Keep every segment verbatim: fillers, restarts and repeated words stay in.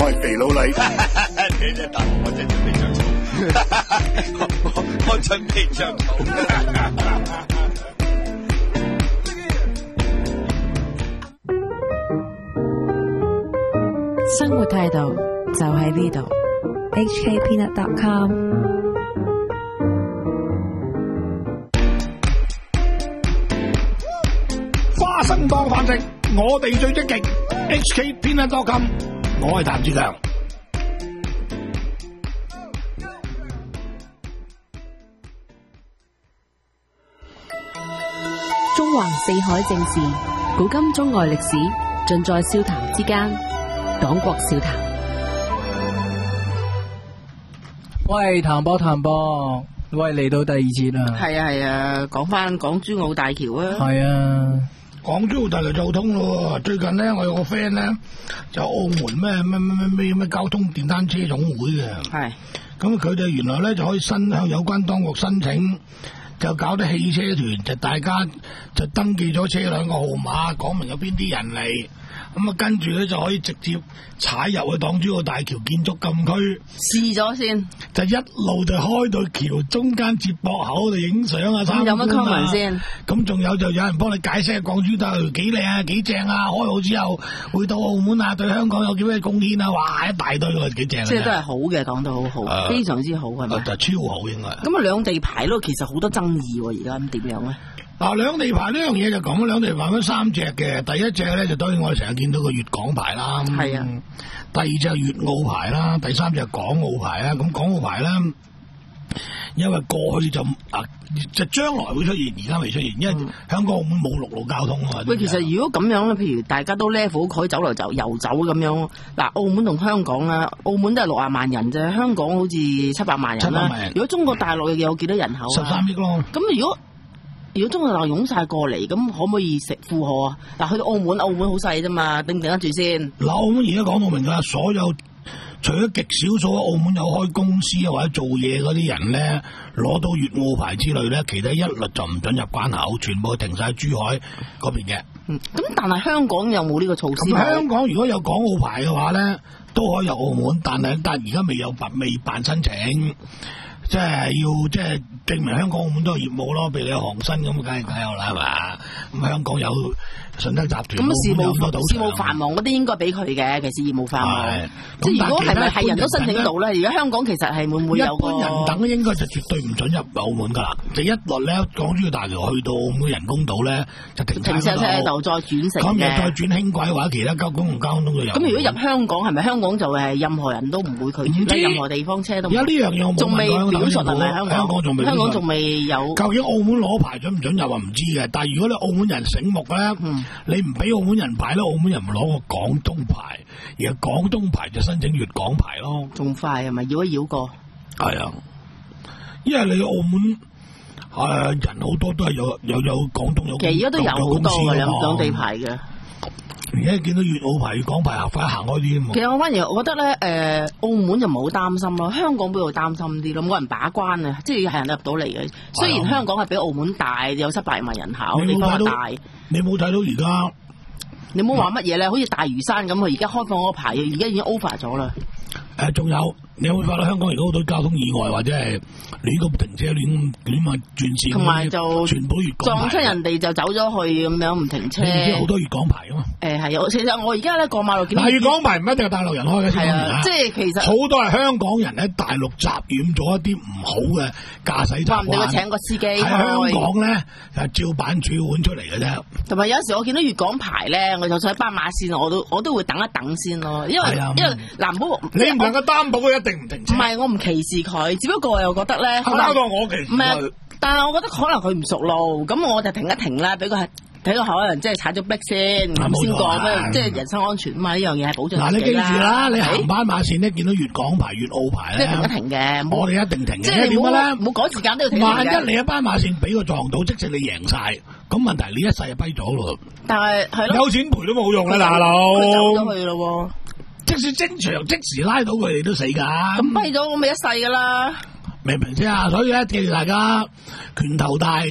我係肥佬黎。 你隻答我真準備着草，我我準備着草。 生活態度就喺呢度 ，H K Peanut dot com。 花生當飯食，我哋最積極 ，H K Peanut dot com。我係譚志強。 中橫四海正事，古今中外歷史，盡在笑談之間。講國笑談。 喂，譚波譚波，喂，嚟到第二節啦。 係啊係啊，講翻港珠澳大橋啊。 係啊， 港珠澳大橋就通咯。最近咧，我有個 friend 咧，就澳門咩咩咩咩咩交通電單車總會嘅。 係。 咁佢哋原來咧就可以申向有關當局申請。就搞啲汽車團，就大家就登記咗車輛個號碼，講明有邊啲人嚟，咁啊跟住咧就可以直接踩入去港珠澳大橋建築禁區， 試咗先， 就一路就開到橋中間接駁口度影相啊，參觀啊。 有乜 comment 先？ 咁仲有就有人幫你解釋港珠澳大橋幾靚啊，幾正啊，開好之後會到澳門啊，對香港有幾咩貢獻啊，哇一大堆喎，幾正啊！ 即係都係好嘅，講到好好，呃、非常之好係咪？ 就超好應該。咁啊兩地牌咯，其實好多爭議喎，而家咁點樣咧？ 嗱，兩地牌呢樣嘢就講，兩地牌分三隻嘅，第一隻咧就當然我哋成日見到個粵港牌啦， 係啊， 第二隻係粵澳牌啦，第三隻係港澳牌啦。咁港澳牌咧，因為過去就啊，就將來會出現，而家未出現，因為香港澳門冇陸路交通啊。 喂，其實如果咁樣咧，譬如大家都 level 可以走嚟走遊走咁樣，嗱，澳門同香港啦，澳門都係六十萬人啫，香港好似七百萬人啦。如果中國大陸有幾多人口？ 十三億咯。咁如果如果中國大陸湧晒過嚟，咁可唔可以食負荷啊？嗱，去到澳門，澳門好細啫嘛，頂唔頂得住先？ 嗱，澳門而家講到明㗎，所有除咗極少數澳門有開公司或者做嘢嗰啲人咧，攞到粵澳牌之類咧，其他一律就唔准入關口，全部停晒珠海嗰邊嘅。 嗯，咁但係香港有冇呢個措施？ 咁香港如果有港澳牌嘅話咧，都可以入澳門，但係但係而家未有辦未辦申請。即係要即係證明香港澳門都有業務咯，譬如你有航新咁，梗係梗有啦，係嘛？咁香港有順德集團， 咁事務事務繁忙嗰啲應該俾佢嘅，其實業務繁忙。即係如果係咪係人都申請到咧？而家香港其實係會唔會有個？ 一般人等應該就絕對唔準入澳門㗎啦。就一律咧，港珠澳大橋去到澳門人工島咧，就停停車車喺度，再轉乘嘅。咁又再轉輕軌或者其他交通同交通都有。 咁如果入香港係咪香港就係任何人都唔會拒絕？任何地方車都。 而家呢樣嘢我冇問過。 係咪香港？ 香港仲未， 香港仲未有。 究竟澳門攞牌準唔準入啊？唔知嘅。但係如果你澳門人醒目咧，嗯、你唔俾澳門人牌咧，澳門人咪攞個廣東牌，而廣東牌就申請粵港牌咯。 仲快係咪？繞一繞過。係啊，因為你澳門誒、呃、人好多都係有有有廣東有。 其實而家都有好多嘅兩兩地牌嘅。 而家見到粵澳牌、粵港牌合法行開啲。 其實我反而我覺得咧，誒、呃，澳門就唔好擔心咯，香港比較擔心啲咯，冇人把關啊，即係係人入到嚟嘅。雖然香港係比澳門大，有七百萬人口，地方大。 你冇睇到而家？ 你冇話乜嘢咧？好似大嶼山咁，佢而家開放嗰個牌，而家已經 over 咗啦。 誒，仲有你有冇發覺香港而家好多交通意外，或者係亂咁停車、亂亂咁轉線， 同埋就全部粵港牌，撞出人哋就走咗去咁樣唔停車。 你知好多粵港牌噶嘛？誒係啊，其實我而家咧過馬路見到粵港牌唔一定係大陸人開嘅， 係啊，即係其實好多係香港人喺大陸習染咗一啲唔好嘅駕駛習慣。 你話請個司機喺香港咧，係照板煮碗出嚟嘅啫。 同埋有時我見到粵港牌咧，我就想喺斑馬線，我都我都會等一等先咯，因為因為嗱唔好你唔能夠擔保佢一定唔停車。 唔係我唔歧視佢，只不過我又覺得咧， 搞到我歧視佢。唔係， 但係我覺得可能佢唔熟路，咁我就停一停啦，俾佢俾佢可能即係踩咗逼先，咁先過咩？即係人身安全啊嘛，呢樣嘢係保障自己啦。嗱，你記住啦， 你行斑馬線咧，見到粵港牌、粵澳牌咧， 即係停一停嘅。 我哋一定停嘅。 即係點解咧？冇趕時間都要停嘅。 萬一你喺斑馬線俾佢撞到，即使你贏晒，咁問題你一世就跛咗咯。 但係係咯， 有錢賠都冇用啦，大佬。 佢走咗去咯。 即使正常即時拉到佢哋都死噶， 咁跛咗我咪一世噶啦， 明唔明先啊？所以咧，記住大家拳頭大，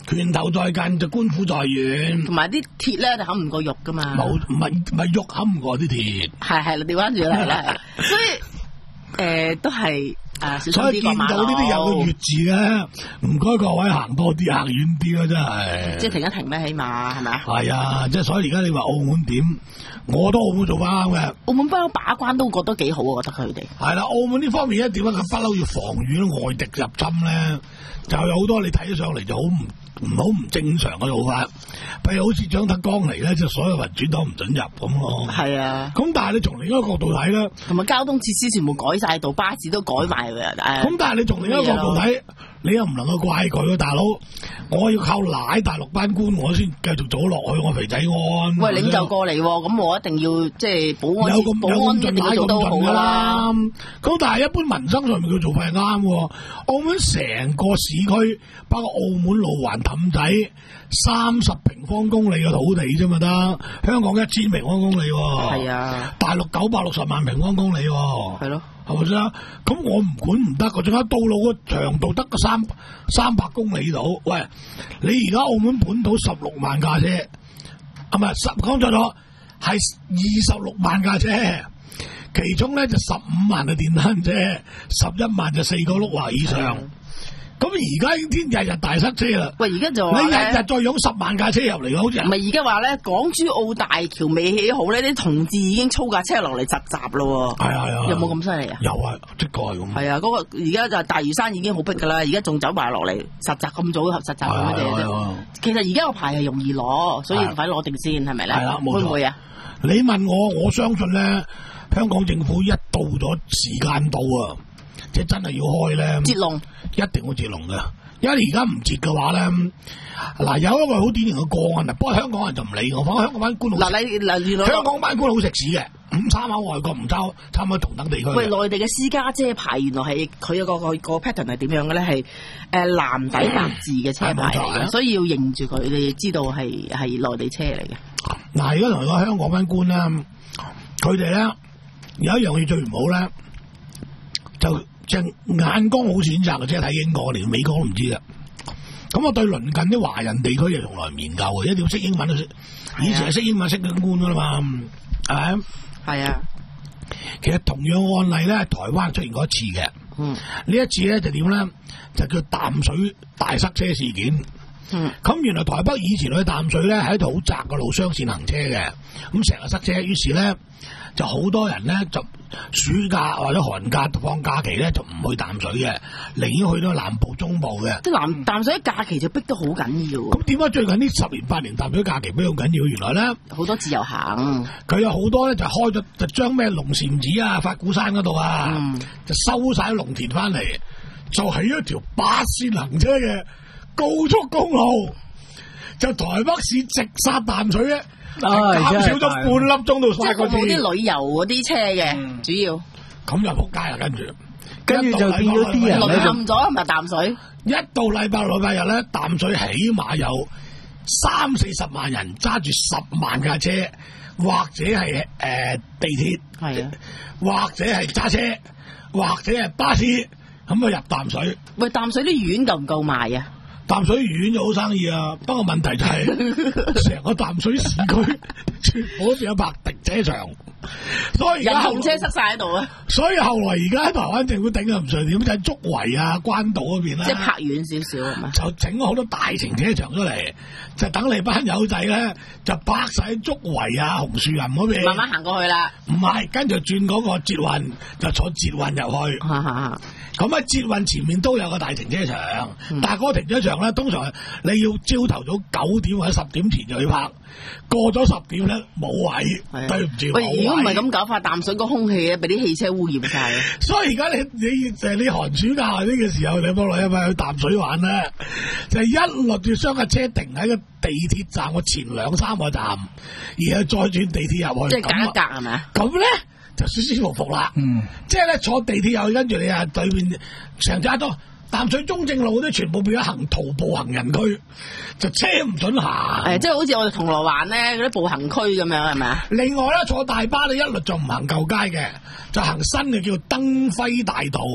拳頭在近就官府在遠， 同埋啲鐵咧就冚唔過肉噶嘛。 冇唔係唔係肉冚唔過啲鐵。 係係啦，調翻轉啦，係啦，所以誒、呃、都係。啊、 所以見到呢啲有個月字咧，唔該各位行多啲，行遠啲啦，真係。 即係停一停咩？起碼係咪啊？ 係啊，即係所以而家你話澳門點，我都澳門做翻啱嘅。 澳門不嬲把關都覺得幾好，我覺得佢哋。係啦，澳門呢方面一點解佢不嬲要防禦外敵入侵咧，就有好多你睇上嚟就好唔唔好唔正常嘅做法。譬如好似張德江嚟咧，就所有民主黨唔准入咁咯。 係啊。咁但係你從另一個角度睇咧， 同埋交通設施全部改晒道，巴士都改埋嘅。 咁但係你從另一個角度睇，你又唔能夠怪佢喎，大佬。我要靠奶大陸班官，我先繼續走落去，我肥仔安。 喂，領袖過嚟喎，咁我一定要即係保安， 有咁保安一定要做到好㗎啦。 咁但係一般民生上面佢做法係啱喎。澳門成個市區，包括澳門路環氹仔，三十平方公里嘅土地啫嘛得，香港一千平方公里喎。 係啊。大陸九百六十萬平方公里喎。 係咯。 係咪先？咁我唔管唔得，仲有道路個長度得個三三百公里度。喂，你而家澳門本土十六萬架車，啊唔係十講錯咗，係二十六萬架車，其中咧就十五萬係電單車，十一萬就四個轆或以上。咁而家已經日日大塞車啦。 喂，而家就你日日再湧十萬架車入嚟嘅，好似唔係而家話咧，港珠澳大橋未起好咧，啲同志已經操架車落嚟集集咯。 係啊係啊， 有冇咁犀利啊？ 有啊，即個係咁。 係啊，嗰、嗰個而家就大嶼山已經好逼噶啦，而家仲走埋落嚟實習咁早實習咁嘅啫。其實而家個牌係容易攞，所以快攞定先係咪咧？ 係啦，冇錯。 會唔會啊？ 你問我，我相信咧，香港政府一到咗時間到啊，即係真係要開咧， 截龍一定會截龍嘅。因為而家唔截嘅話咧，嗱有一個好典型嘅個案啊，不過香港人就唔理我，反正香港班官嗱你嗱原來香港班官好食屎嘅，唔參考外國，唔參參考同等地區。 喂，內地嘅私家車牌原來係佢有個個個 pattern 係點樣嘅咧？係誒藍底白字嘅車牌嚟嘅，所以要認住佢，你知道係係內地車嚟嘅。 嗱，而家同你講香港班官咧，佢哋咧有一樣嘢最唔好咧，就。隻眼光好選擇嘅，即係睇英國，連美國都唔知嘅。咁我對鄰近啲華人地區就從來唔研究嘅，一定要識英文都識。以前係識英文識緊官噶啦嘛，係咪？係啊。其實同樣案例咧，台灣出現過一次嘅。嗯。呢一次咧就點咧？就叫淡水大塞車事件。嗯。咁原來台北以前去淡水咧係一條好窄嘅路，雙線行車嘅，咁成日塞車，於是咧就好多人咧就。暑假或者寒假放假期咧就唔去淡水嘅，寧願去到南部中部嘅。即係南淡水假期就逼得好緊要。咁點解最近呢十年八年淡水假期逼得好緊要？原來咧好多自由行，佢有好多咧就開咗就將咩龍禪寺啊、法鼓山嗰度啊，嗯、就收晒農田翻嚟，就起一條八線行車嘅高速公路，就台北市直殺淡水咧。減少咗半粒鐘到三個字，即係冇啲旅遊嗰啲車嘅，嗯、主要咁就仆街啦。跟住，跟住就變咗啲人咧就冧咗，係咪淡水？一到禮拜六禮拜日咧，淡水起碼有三四十萬人揸住十萬架車，或者係誒、呃、地鐵，係啊，或者係揸車，或者係巴士，咁啊入淡水。喂，淡水啲丸夠唔夠賣啊？淡水丸就好生意啊，不過問題就係成個淡水市區全部都有泊停車場，所以而家人車塞晒喺度啊！所以後來而家喺台灣政府頂又唔順點，就係竹圍啊、關島嗰邊啦，即係泊遠少少係嘛，就整咗好多大停車場出嚟，就等你班友仔咧就泊晒喺竹圍啊、紅樹林嗰邊，慢慢行過去啦。唔係，跟住轉嗰個捷運就坐捷運入去。咁喺捷運前面都有個大停車場，嗯、但係嗰個停車場咧，通常你要朝頭早九點或者十點前就去泊，過咗十點咧冇位，對唔住。喂，如果唔係咁搞法，淡水個空氣咧，俾啲汽車污染晒。所以而家你你就係你寒暑假呢個時候，你幫我一班去淡水玩咧，就係、一律要將架車停喺個地鐵站個前兩三個站，然後再轉地鐵入去，即係隔一格係咪？咁咧？就舒舒服服啦，嗯，即係咧坐地鐵又跟住你啊對面成揸多淡水中正路嗰啲全部變咗行徒步行人區，就車唔准行。誒，即係好似我哋銅鑼灣咧嗰啲步行區咁樣係咪啊？另外咧坐大巴你一律就唔行舊街嘅，就行新嘅叫登輝大道。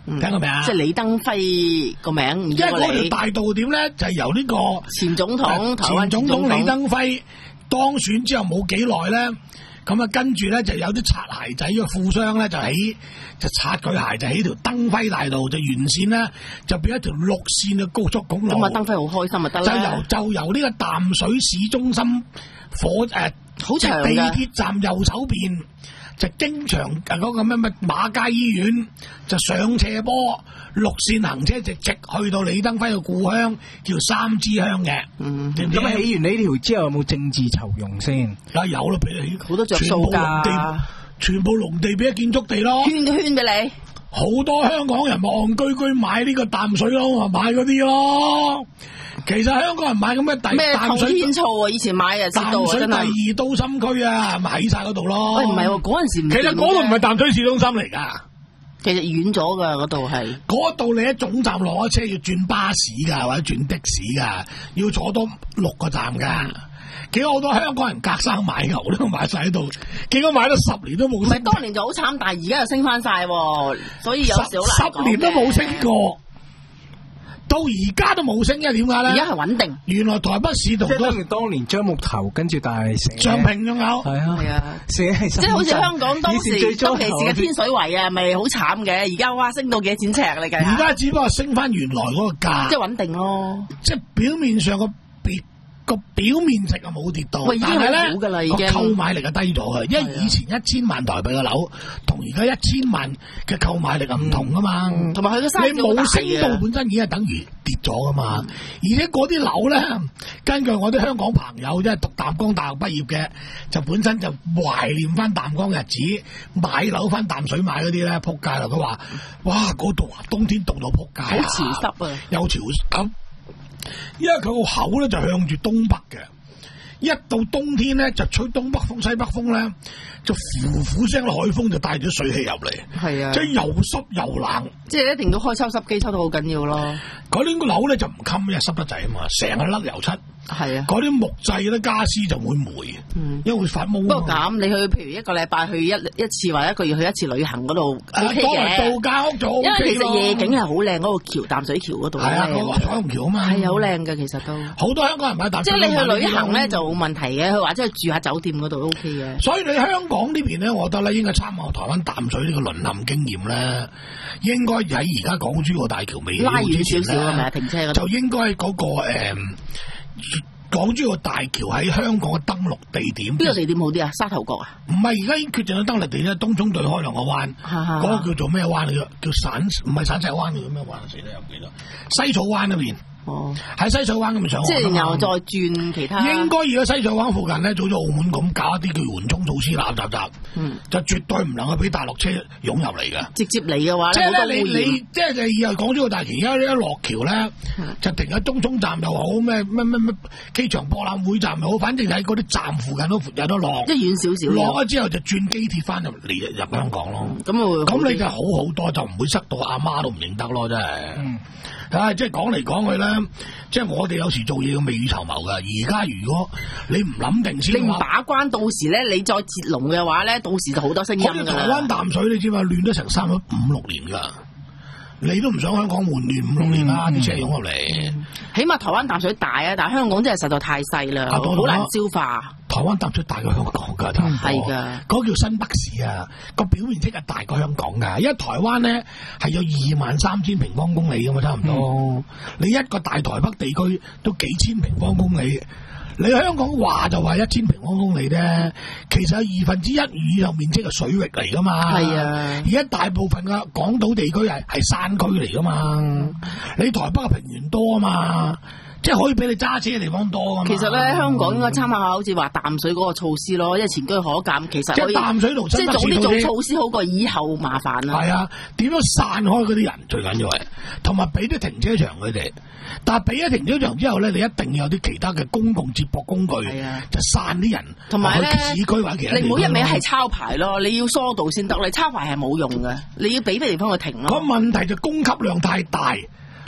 聽過未啊？ 即係李登輝個名，因為嗰條大道點咧就係由呢個前總統、台灣前總統李登輝當選之後冇幾耐咧，咁啊跟住咧就有啲擦鞋仔嘅富商咧就喺就擦佢鞋就喺條登輝大道就沿線咧就變一條綠線嘅高速公路。 咁啊登輝好開心啊得啦。 就由就由呢個淡水市中心火誒好長地鐵站右手邊。就經常誒嗰個咩咩馬街醫院就上斜坡綠線行車直直去到李登輝嘅故鄉叫三支鄉嘅。 嗯， 咁起完呢條之後有冇政治酬庸先？ 梗係有啦，俾你起好多着數㗎， 全部農地俾咗建築地咯， 圈嘅圈俾你。 好多香港人咪戇居居買呢個淡水咯，買嗰啲咯。其實香港人買咁嘅咩淡水天醋啊，以前買啊， 淡水第二都心區啊，咪喺晒嗰度咯。 喂，唔係喎，嗰陣時唔其實嗰度唔係淡水市中心嚟噶， 其實遠咗噶嗰度係。 嗰度你喺總站落咗車要轉巴士噶，或者轉的士噶，要坐多六個站噶。幾好多香港人隔山買牛都買晒喺度，結果買咗十年都冇升。 唔係當年就好慘，但係而家又升翻晒，所以有時好難講嘅。 十年都冇升過。到而家都冇升，因為點解咧？ 而家係穩定。 原來台北市道即係當年當年樟木頭，跟住但係寫張平仲有， 係啊係啊，寫係即係好似香港當時當其時嘅天水圍啊，咪好慘嘅。而家哇升到幾多錢尺嚟㗎？ 而家只不過升翻原來嗰個價， 即係穩定咯。 即係表面上個別個表面值啊冇跌到，但係咧個購買力係低咗嘅，因為以前一千萬台幣嘅樓，同而家一千萬嘅購買力係唔同噶嘛。 同埋佢個你冇升到本身已經係等於跌咗噶嘛。嗯、而且嗰啲樓咧，根據我啲香港朋友即係讀淡江大學畢業嘅，就本身就懷念翻淡江日子，買樓翻淡水買嗰啲咧，撲街啦！佢話：哇，嗰度啊，冬天凍到撲街啊， 好潮濕啊， 有潮濕。因為佢個口咧就向住東北嘅，一到冬天咧就吹東北風、西北風咧，就呼呼聲嘅海風就帶咗水氣入嚟， 係啊， 即係又濕又冷， 即係一定要開抽濕機抽到好緊要咯。嗰啲個樓咧就唔襟，因為濕得滯啊嘛，成日甩油漆。 係啊， 嗰啲木製嗰啲家私就會霉，嗯，因為會發毛。 不過咁，你去譬如一個禮拜去一一次或者一個月去一次旅行嗰度 O K 嘅， 度假屋就 O K 咯。 因為其實夜景係好靚，嗰個橋淡水橋嗰度係啊，嗰個彩虹橋啊嘛， 係好靚嘅，其實都好多香港人買淡水。 即係你去旅行咧就冇問題嘅，佢話即係住下酒店嗰度 O K 嘅。 所以你香港呢邊咧，我覺得咧應該參考台灣淡水呢個淪陷經驗咧，應該喺而家港珠澳大橋未拉遠少少係咪啊？停車嗰度就應該嗰個誒。港珠澳大橋喺香港嘅登陸地點， 邊個地點好啲啊？沙頭角啊？ 唔係，而家已經決定咗登陸地點，東涌對開兩個灣，嗰個叫做咩灣嚟嘅？叫散唔係散石灣叫咩灣？死啦又唔記得。西草灣嗰邊。哦，喺西草灣咁上， 即係然後再轉其他。 應該如果西草灣附近咧，早咗澳門咁搞一啲叫緩衝措施，嗱嗱嗱，嗯，就絕對唔能夠俾大陸車湧入嚟嘅。直接嚟嘅話， 即係咧，你你即係你以後港珠澳大橋，而家一落橋咧，就停喺東涌站又好，咩咩咩咩機場博覽會站又好，反正喺嗰啲站附近都有得落。 即係遠少少。 落咗之後就轉機鐵翻入嚟入香港咯。 咁啊， 咁你就好好多，就唔會塞到阿媽都唔認得咯，真係。嗯。啊，即係講嚟講去咧，即係我哋有時做嘢要未雨綢繆噶。而家如果你唔諗定先， 你唔把關，到時咧你再截龍嘅話咧，到時就好多聲音噶啦。 台灣淡水你知嘛，亂咗成三咗五六年噶，你都唔想香港換亂五六年啦，啲車湧入嚟。 起碼台灣淡水大啊，但係香港真係實在太細啦，好難消化。台灣淡水大過香港噶，差唔多。係噶，嗰個叫新北市啊，個表面積係大過香港噶。因為台灣咧係有二萬三千平方公里噶嘛，差唔多。嗯、你一個大台北地區都幾千平方公里，你香港話就話一千平方公里啫，其實有二分之一以上面積係水域嚟噶嘛。係啊，而家大部分嘅港島地區係係山區嚟噶嘛，你台北嘅平原多啊嘛。即係可以俾你揸車嘅地方多㗎嘛。其實咧，香港應該參考下好似話淡水嗰個措施咯，因為前居可鑑，其實即係淡水同新北市即係早啲做措施好過以後麻煩啦。係啊，點樣散開嗰啲人最緊要係，同埋俾啲停車場佢哋。但係俾咗停車場之後咧，你一定要有啲其他嘅公共接駁工具，啊、就散啲人。同埋咧，市區或者其他地方你唔好一味係抄牌咯，你要疏導先得。你抄牌係冇用嘅，你要俾啲地方去停咯。個問題就供給量太大。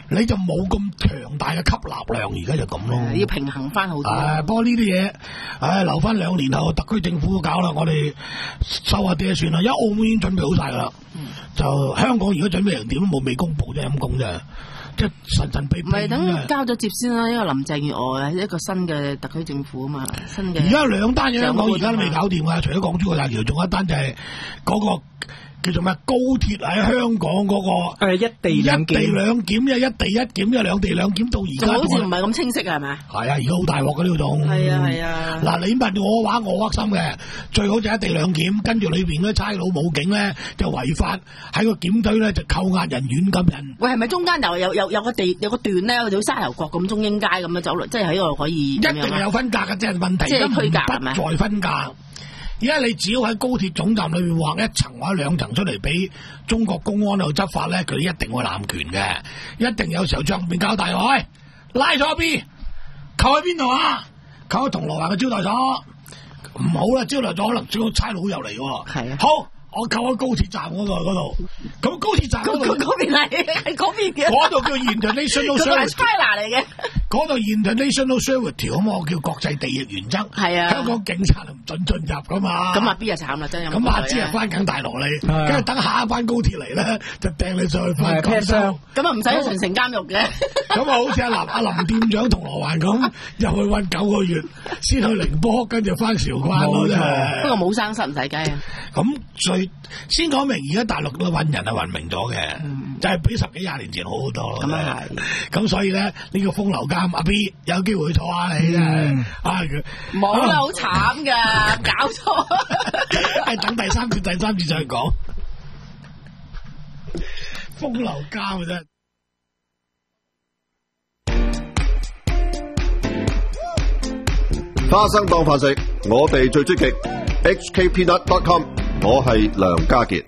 你就冇咁強大嘅吸納量，而家就咁咯。 要平衡翻好啲。 誒，不過呢啲嘢，誒留翻兩年後特區政府搞啦，我哋收下啲算啦。因為澳門已經準備好晒噶啦，嗯、就香港如果準備成點都冇未公佈啫，陰公啫。即係神神秘秘。 唔係等交咗接先啦，因為林鄭月娥係一個新嘅特區政府啊嘛，新嘅。 而家兩單嘢香港而家都未搞掂啊！除咗港珠澳大橋，仲有一單就係嗰、嗰個。叫做咩？高鐵喺香港嗰、嗰個誒一地兩檢， 一地兩檢，一一地一檢，一兩地兩檢到而家， 好似唔係咁清晰係咪？ 係啊，而家好大鑊嘅呢種。 係啊係啊。嗱、 嗯，你問我話，我屈心嘅，最好就一地兩檢，跟住裏邊嗰啲差佬武警咧就違法喺個檢隊咧就扣押人、軟禁人。 喂，係咪中間有有有有個地有個段咧，好似沙頭角咁中英街咁樣走落，即係喺度可以？一定係有分隔嘅，即係問題。 即係區隔係咪？ 不再分隔。而家你只要喺高鐵總站裏面劃一層或者兩層出嚟俾中國公安去執法咧，佢一定會濫權嘅，一定有時候將面交大海，拉咗阿 B， 扣喺邊度啊？扣喺銅鑼灣嘅招待所，唔好啦，招待所可能最好差佬入嚟喎。 係啊， 好。我扣喺高鐵站嗰度嗰度，咁高鐵站嗰度嗰邊係係嗰邊嘅， 嗰度叫 International Service， 嗰度係 China 嚟嘅， 嗰度 International Service 條咁我叫國際地域原則， 係啊， 香港警察唔准進入噶嘛， 咁阿 B 就慘啦，真係， 咁阿 G 啊翻緊大陸嚟，跟住等下一班高鐵嚟咧，就掟你上去翻江州， 咁啊唔使去巡城監獄嘅， 咁啊好似阿林阿林店長銅鑼灣咁，入去韞九個月，先去寧波，跟住翻韶關咯，真係， 不過冇生濕唔使雞啊， 咁最先講明，而家大陸都揾人係揾明咗嘅，嗯、就係比十幾廿年前好好多。咁啊係，咁所以咧呢、呢個風流監阿 B 有機會坐下你咧，嗯、啊冇啦，好慘噶，搞錯， 係等第三次，第三次再講風流監啊真係。 花生當飯食，我哋最積極。H K Peanut dot com， 我係梁家傑。